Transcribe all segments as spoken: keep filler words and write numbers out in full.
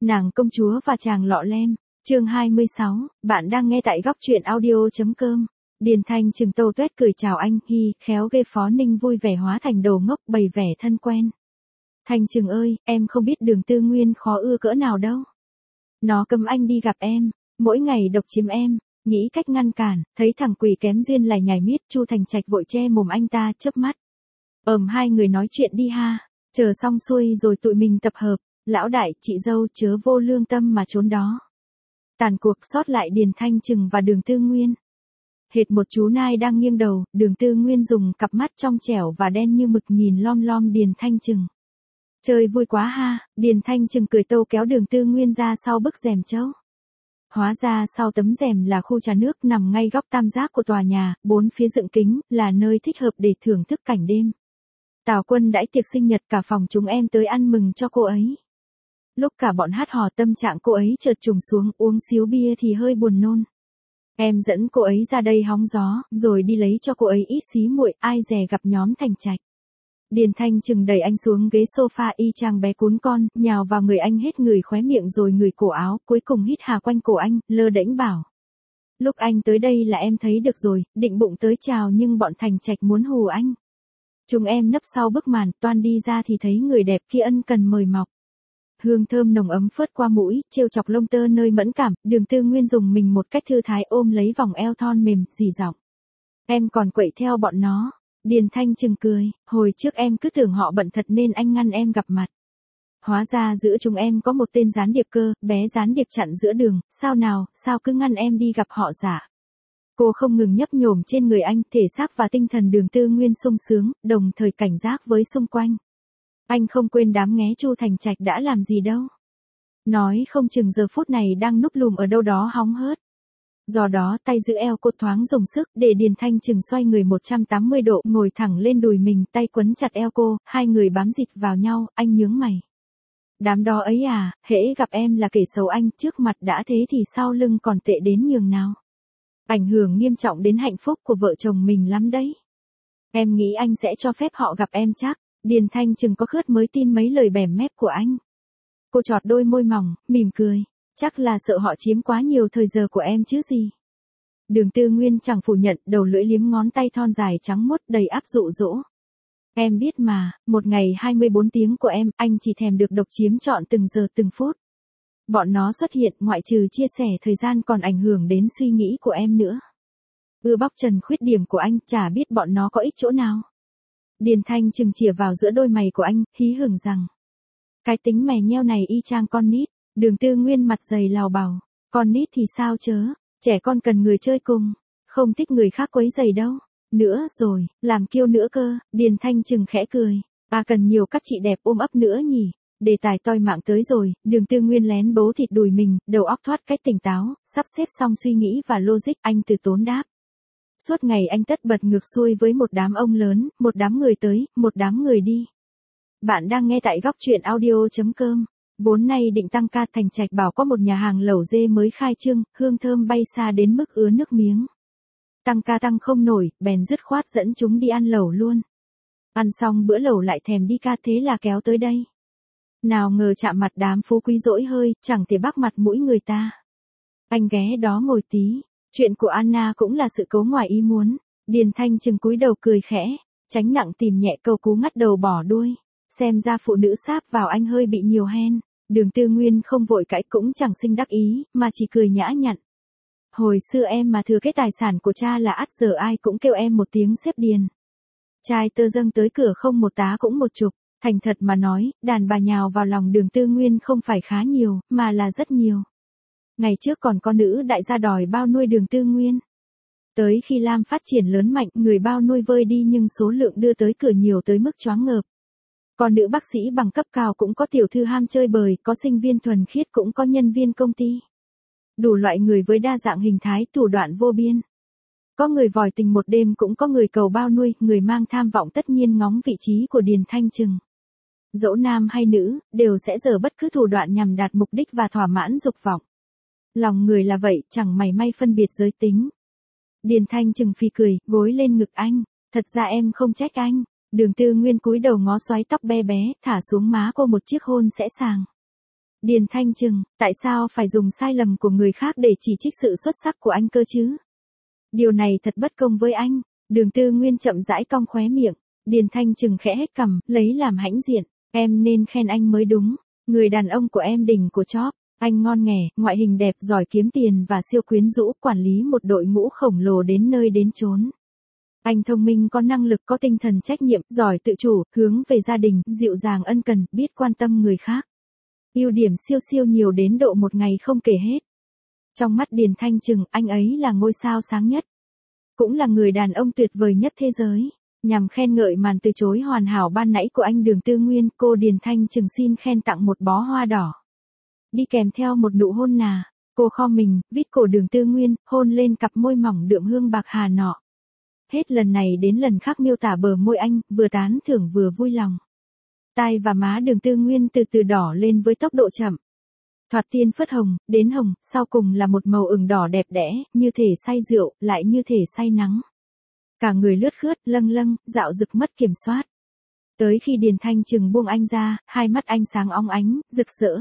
Nàng công chúa và chàng lọ lem, chương hai mươi sáu, bạn đang nghe tại góc truyện audio.com. Điền Thanh Trừng tâu tuét cười chào anh, hi, khéo ghê. Phó Ninh vui vẻ hóa thành đồ ngốc bày vẻ thân quen. Thanh Trừng ơi, em không biết Đường Tư Nguyên khó ưa cỡ nào đâu. Nó cấm anh đi gặp em, mỗi ngày độc chiếm em, nghĩ cách ngăn cản, thấy thằng quỷ kém duyên lại nhảy miết. Chu Thành Trạch vội che mồm anh ta, chớp mắt. Ờm hai người nói chuyện đi ha, chờ xong xuôi rồi tụi mình tập hợp. Lão đại, chị dâu chớ vô lương tâm mà trốn đó. Tàn cuộc sót lại Điền Thanh Trừng và Đường Tư Nguyên. Hệt một chú nai đang nghiêng đầu, Đường Tư Nguyên dùng cặp mắt trong trẻo và đen như mực nhìn lom lom Điền Thanh Trừng. Chơi vui quá ha, Điền Thanh Trừng cười tâu kéo Đường Tư Nguyên ra sau bức rèm trâu. Hóa ra sau tấm rèm là khu trà nước nằm ngay góc tam giác của tòa nhà, bốn phía dựng kính, là nơi thích hợp để thưởng thức cảnh đêm. Tào Quân đãi tiệc sinh nhật cả phòng chúng em tới ăn mừng cho cô ấy. Lúc cả bọn hát hò tâm trạng cô ấy chợt trùng xuống, uống xíu bia thì hơi buồn nôn. Em dẫn cô ấy ra đây hóng gió, rồi đi lấy cho cô ấy ít xí muội, ai dè gặp nhóm Thành Trạch. Điền Thanh Trừng đẩy anh xuống ghế sofa y chang bé cún con, nhào vào người anh hết ngửi khóe miệng rồi ngửi cổ áo, cuối cùng hít hà quanh cổ anh, lơ đễnh bảo. Lúc anh tới đây là em thấy được rồi, định bụng tới chào nhưng bọn Thành Trạch muốn hù anh. Chúng em nấp sau bức màn, toan đi ra thì thấy người đẹp kia ân cần mời mọc. Hương thơm nồng ấm phớt qua mũi, trêu chọc lông tơ nơi mẫn cảm, Đường Tư Nguyên dùng mình một cách thư thái ôm lấy vòng eo thon mềm, rì giọng. Em còn quậy theo bọn nó. Điền Thanh Trừng cười, hồi trước em cứ tưởng họ bận thật nên anh ngăn em gặp mặt. Hóa ra giữa chúng em có một tên gián điệp cơ, bé gián điệp chặn giữa đường, sao nào, sao cứ ngăn em đi gặp họ giả. Cô không ngừng nhấp nhổm trên người anh, thể xác và tinh thần Đường Tư Nguyên sung sướng, đồng thời cảnh giác với xung quanh. Anh không quên đám nghé Chu Thành Trạch đã làm gì đâu. Nói không chừng giờ phút này đang núp lùm ở đâu đó hóng hớt. Do đó tay giữ eo cô thoáng dùng sức để Điền Thanh Trừng xoay người một trăm tám mươi độ ngồi thẳng lên đùi mình, tay quấn chặt eo cô, hai người bám dịt vào nhau, anh nhướng mày. Đám đó ấy à, hễ gặp em là kẻ xấu anh, trước mặt đã thế thì sau lưng còn tệ đến nhường nào. Ảnh hưởng nghiêm trọng đến hạnh phúc của vợ chồng mình lắm đấy. Em nghĩ anh sẽ cho phép họ gặp em chắc. Điền Thanh Trừng có khớt mới tin mấy lời bẻm mép của anh. Cô chọt đôi môi mỏng, mỉm cười. Chắc là sợ họ chiếm quá nhiều thời giờ của em chứ gì. Đường Tư Nguyên chẳng phủ nhận, đầu lưỡi liếm ngón tay thon dài trắng muốt đầy áp dụ dỗ. Em biết mà, một ngày hai mươi bốn tiếng của em, anh chỉ thèm được độc chiếm trọn từng giờ từng phút. Bọn nó xuất hiện ngoại trừ chia sẻ thời gian còn ảnh hưởng đến suy nghĩ của em nữa. Ưa bóc trần khuyết điểm của anh, chả biết bọn nó có ích chỗ nào. Điền Thanh Trừng chìa vào giữa đôi mày của anh, hí hửng rằng. Cái tính mè nheo này y chang con nít. Đường Tư Nguyên mặt dày lào bảo. Con nít thì sao chớ, trẻ con cần người chơi cùng, không thích người khác quấy rầy đâu. Nữa rồi, làm kiêu nữa cơ, Điền Thanh Trừng khẽ cười. À cần nhiều các chị đẹp ôm ấp nữa nhỉ. Đề tài toi mạng tới rồi, Đường Tư Nguyên lén bấu thịt đùi mình, đầu óc thoát cách tỉnh táo, sắp xếp xong suy nghĩ và logic, anh từ tốn đáp. Suốt ngày anh tất bật ngược xuôi với một đám ông lớn, một đám người tới, một đám người đi. Bạn đang nghe tại góc truyện audio.com. Vốn nay định tăng ca, Thành Trạch bảo có một nhà hàng lẩu dê mới khai trương, hương thơm bay xa đến mức ứa nước miếng. Tăng ca tăng không nổi, bèn dứt khoát dẫn chúng đi ăn lẩu luôn. Ăn xong bữa lẩu lại thèm đi ca, thế là kéo tới đây. Nào ngờ chạm mặt đám phú quý dỗi hơi, chẳng thể bắc mặt mũi người ta. Anh ghé đó ngồi tí. Chuyện của Anna cũng là sự cố ngoài ý muốn. Điền Thanh Trừng cúi đầu cười khẽ, tránh nặng tìm nhẹ câu cú ngắt đầu bỏ đuôi. Xem ra phụ nữ sáp vào anh hơi bị nhiều hen. Đường Tư Nguyên không vội cãi cũng chẳng sinh đắc ý, mà chỉ cười nhã nhặn. Hồi xưa em mà thừa cái tài sản của cha là ắt giờ ai cũng kêu em một tiếng xếp Điền. Trai tơ dâng tới cửa không một tá cũng một chục. Thành thật mà nói, đàn bà nhào vào lòng Đường Tư Nguyên không phải khá nhiều, mà là rất nhiều. Ngày trước còn có nữ đại gia đòi bao nuôi Đường Tư Nguyên. Tới khi Lam phát triển lớn mạnh, người bao nuôi vơi đi nhưng số lượng đưa tới cửa nhiều tới mức choáng ngợp. Còn nữ bác sĩ bằng cấp cao cũng có tiểu thư ham chơi bời, có sinh viên thuần khiết cũng có nhân viên công ty. Đủ loại người với đa dạng hình thái, thủ đoạn vô biên. Có người vòi tình một đêm cũng có người cầu bao nuôi, người mang tham vọng tất nhiên ngóng vị trí của Điền Thanh Trừng. Dẫu nam hay nữ, đều sẽ dở bất cứ thủ đoạn nhằm đạt mục đích và thỏa mãn dục vọng. Lòng người là vậy, chẳng mảy may phân biệt giới tính. Điền Thanh Trừng phì cười, gối lên ngực anh. Thật ra em không trách anh. Đường Tư Nguyên cúi đầu ngó xoáy tóc be bé, thả xuống má cô một chiếc hôn sẽ sàng. Điền Thanh Trừng, tại sao phải dùng sai lầm của người khác để chỉ trích sự xuất sắc của anh cơ chứ? Điều này thật bất công với anh. Đường Tư Nguyên chậm rãi cong khóe miệng. Điền Thanh Trừng khẽ hét cằm, lấy làm hãnh diện. Em nên khen anh mới đúng. Người đàn ông của em đỉnh của chóp. Anh ngon nghẻ, ngoại hình đẹp, giỏi kiếm tiền và siêu quyến rũ, quản lý một đội ngũ khổng lồ đến nơi đến chốn. Anh thông minh, có năng lực, có tinh thần trách nhiệm, giỏi tự chủ, hướng về gia đình, dịu dàng ân cần, biết quan tâm người khác. Ưu điểm siêu siêu nhiều đến độ một ngày không kể hết. Trong mắt Điền Thanh Trừng, anh ấy là ngôi sao sáng nhất. Cũng là người đàn ông tuyệt vời nhất thế giới. Nhằm khen ngợi màn từ chối hoàn hảo ban nãy của anh Đường Tư Nguyên, cô Điền Thanh Trừng xin khen tặng một bó hoa đỏ. Đi kèm theo một nụ hôn nà. Cô kho mình, vít cổ Đường Tư Nguyên, hôn lên cặp môi mỏng đượm hương bạc hà nọ. Hết lần này đến lần khác miêu tả bờ môi anh, vừa tán thưởng vừa vui lòng. Tai và má Đường Tư Nguyên từ từ đỏ lên với tốc độ chậm. Thoạt tiên phớt hồng, đến hồng, sau cùng là một màu ửng đỏ đẹp đẽ, như thể say rượu, lại như thể say nắng. Cả người lướt khướt, lâng lâng, dạo rực mất kiểm soát. Tới khi Điền Thanh Trừng buông anh ra, hai mắt anh sáng óng ánh, rực rỡ.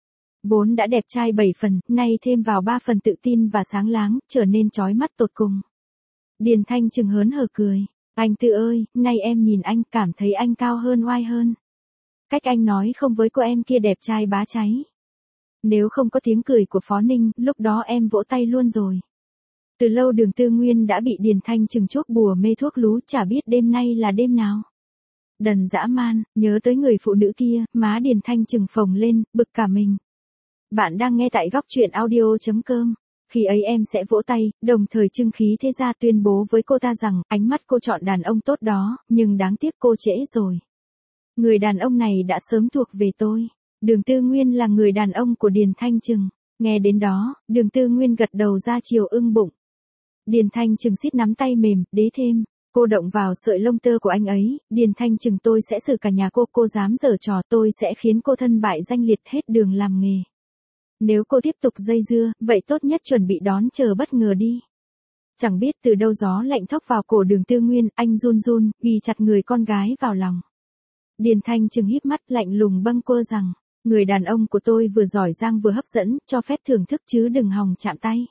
Vốn đã đẹp trai bảy phần, nay thêm vào ba phần tự tin và sáng láng, trở nên chói mắt tột cùng. Điền Thanh Trừng hớn hở cười. Anh Tư ơi, nay em nhìn anh cảm thấy anh cao hơn oai hơn. Cách anh nói không với cô em kia đẹp trai bá cháy. Nếu không có tiếng cười của Phó Ninh, lúc đó em vỗ tay luôn rồi. Từ lâu Đường Tư Nguyên đã bị Điền Thanh Trừng chuốc bùa mê thuốc lú, chả biết đêm nay là đêm nào. Đần dã man, nhớ tới người phụ nữ kia, má Điền Thanh Trừng phồng lên, bực cả mình. Bạn đang nghe tại góc truyện audio chấm com. Khi ấy em sẽ vỗ tay, đồng thời trưng khí thế ra tuyên bố với cô ta rằng, ánh mắt cô chọn đàn ông tốt đó, nhưng đáng tiếc cô trễ rồi. Người đàn ông này đã sớm thuộc về tôi. Đường Tư Nguyên là người đàn ông của Điền Thanh Trừng. Nghe đến đó, Đường Tư Nguyên gật đầu ra chiều ưng bụng. Điền Thanh Trừng siết nắm tay mềm, đế thêm. Cô động vào sợi lông tơ của anh ấy, Điền Thanh Trừng tôi sẽ xử cả nhà cô, cô dám giở trò tôi sẽ khiến cô thân bại danh liệt hết đường làm nghề. Nếu cô tiếp tục dây dưa, vậy tốt nhất chuẩn bị đón chờ bất ngờ đi. Chẳng biết từ đâu gió lạnh thốc vào cổ Đường Tư Nguyên, anh run run, ghi chặt người con gái vào lòng. Điền Thanh Trừng híp mắt lạnh lùng bâng quơ rằng, người đàn ông của tôi vừa giỏi giang vừa hấp dẫn, cho phép thưởng thức chứ đừng hòng chạm tay.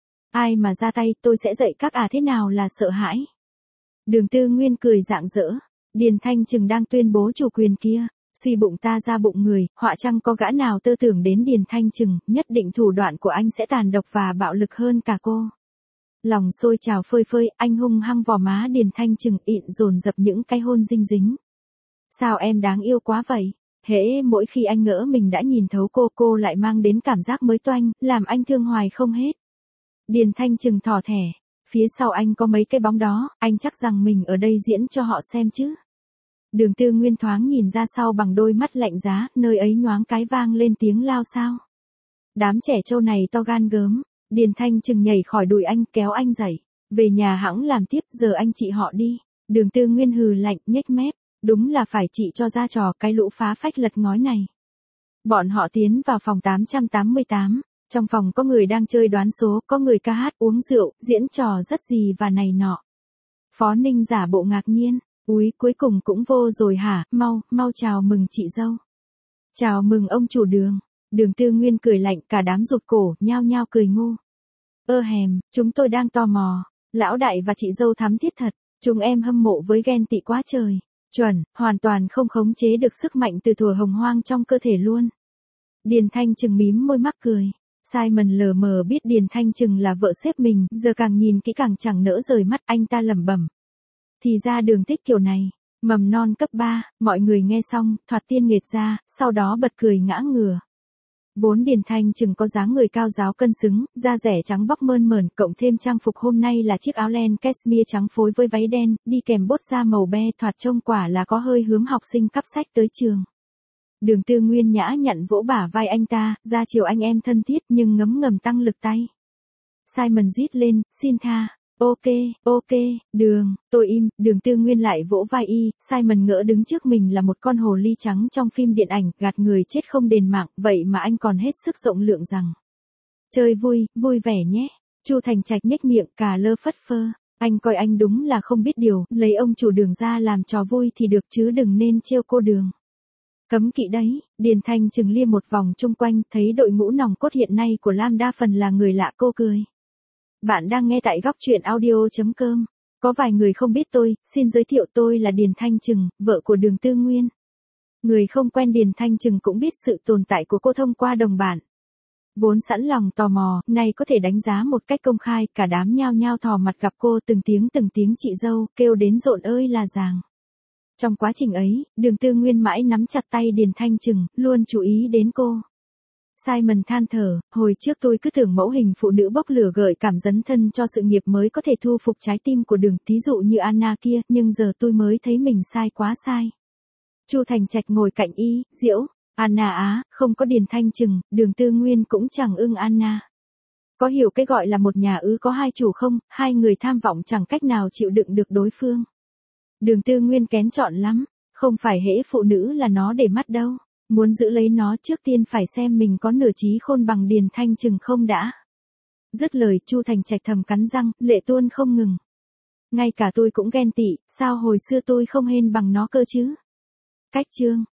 Ai mà ra tay tôi sẽ dạy các à thế nào là sợ hãi. Đường Tư Nguyên cười rạng rỡ. Điền Thanh Trừng đang tuyên bố chủ quyền kia. Suy bụng ta ra bụng người, họa chăng có gã nào tơ tưởng đến Điền Thanh Trừng, nhất định thủ đoạn của anh sẽ tàn độc và bạo lực hơn cả cô. Lòng sôi trào phơi phơi, anh hung hăng vò má Điền Thanh Trừng ịn dồn dập những cái hôn dinh dính. Sao em đáng yêu quá vậy? Hễ mỗi khi anh ngỡ mình đã nhìn thấu cô, cô lại mang đến cảm giác mới toanh, làm anh thương hoài không hết. Điền Thanh Trừng thỏ thẻ. Phía sau anh có mấy cái bóng đó, anh chắc rằng mình ở đây diễn cho họ xem chứ. Đường Tư Nguyên thoáng nhìn ra sau bằng đôi mắt lạnh giá, nơi ấy nhoáng cái vang lên tiếng lao sao. Đám trẻ trâu này to gan gớm. Điền Thanh Trừng nhảy khỏi đùi anh, kéo anh dậy. Về nhà hãng làm tiếp, giờ anh chị họ đi. Đường Tư Nguyên hừ lạnh, nhếch mép. Đúng là phải chị cho ra trò cái lũ phá phách lật ngói này. Bọn họ tiến vào phòng tám trăm tám mươi tám. Trong phòng có người đang chơi đoán số, có người ca hát uống rượu, diễn trò rất gì và này nọ. Phó Ninh giả bộ ngạc nhiên. Úi, cuối cùng cũng vô rồi hả, mau, mau chào mừng chị dâu. Chào mừng ông chủ Đường. Đường Tư Nguyên cười lạnh, cả đám rụt cổ, nhao nhao cười ngu. Ơ hèm, chúng tôi đang tò mò. Lão đại và chị dâu thắm thiết thật, chúng em hâm mộ với ghen tị quá trời. Chuẩn, hoàn toàn không khống chế được sức mạnh từ thuở hồng hoang trong cơ thể luôn. Điền Thanh Trừng mím môi mắc cười. Simon lờ mờ biết Điền Thanh Trừng là vợ sếp mình, giờ càng nhìn kỹ càng chẳng nỡ rời mắt, anh ta lẩm bẩm. Thì ra Đường thích kiểu này. Mầm non cấp ba, mọi người nghe xong, thoạt tiên nghệt ra, sau đó bật cười ngã ngửa. Vốn Điền Thanh Trừng có dáng người cao ráo cân xứng, da rẻ trắng bóc mơn mởn, cộng thêm trang phục hôm nay là chiếc áo len cashmere trắng phối với váy đen, đi kèm bốt da màu be, thoạt trông quả là có hơi hướng học sinh cắp sách tới trường. Đường Tư Nguyên nhã nhặn vỗ bả vai anh ta, ra chiều anh em thân thiết nhưng ngấm ngầm tăng lực tay. Simon rít lên, xin tha. Ok, ok, Đường, tôi im. Đường Tư Nguyên lại vỗ vai y. Simon ngỡ đứng trước mình là một con hồ ly trắng trong phim điện ảnh, gạt người chết không đền mạng, vậy mà anh còn hết sức rộng lượng rằng. Chơi vui, vui vẻ nhé. Chu Thành Trạch nhếch miệng, cà lơ phất phơ. Anh coi anh đúng là không biết điều, lấy ông chủ Đường ra làm trò vui thì được chứ đừng nên trêu cô Đường. Cấm kỵ đấy, Điền Thanh Trừng liếc một vòng chung quanh, thấy đội ngũ nòng cốt hiện nay của Lam đa phần là người lạ, cô cười. Bạn đang nghe tại góc truyện audio.com. Có vài người không biết tôi, xin giới thiệu tôi là Điền Thanh Trừng, vợ của Đường Tư Nguyên. Người không quen Điền Thanh Trừng cũng biết sự tồn tại của cô thông qua đồng bạn. Vốn sẵn lòng tò mò, nay có thể đánh giá một cách công khai, cả đám nhao nhao thò mặt gặp cô, từng tiếng từng tiếng chị dâu, kêu đến rộn ơi là ràng. Trong quá trình ấy, Đường Tư Nguyên mãi nắm chặt tay Điền Thanh Trừng, luôn chú ý đến cô. Simon than thở, hồi trước tôi cứ tưởng mẫu hình phụ nữ bốc lửa gợi cảm dấn thân cho sự nghiệp mới có thể thu phục trái tim của Đường, thí dụ như Anna kia, nhưng giờ tôi mới thấy mình sai quá sai. Chu Thành Trạch ngồi cạnh y, giễu, Anna á, không có Điền Thanh Trừng, Đường Tư Nguyên cũng chẳng ưng Anna. Có hiểu cái gọi là một nhà ư có hai chủ không, hai người tham vọng chẳng cách nào chịu đựng được đối phương. Đường Tư Nguyên kén chọn lắm, không phải hễ phụ nữ là nó để mắt đâu, muốn giữ lấy nó trước tiên phải xem mình có nửa trí khôn bằng Điền Thanh Trừng không đã. Dứt lời, Chu Thành Trạch thầm cắn răng, lệ tuôn không ngừng. Ngay cả tôi cũng ghen tị, sao hồi xưa tôi không hên bằng nó cơ chứ? Cách chương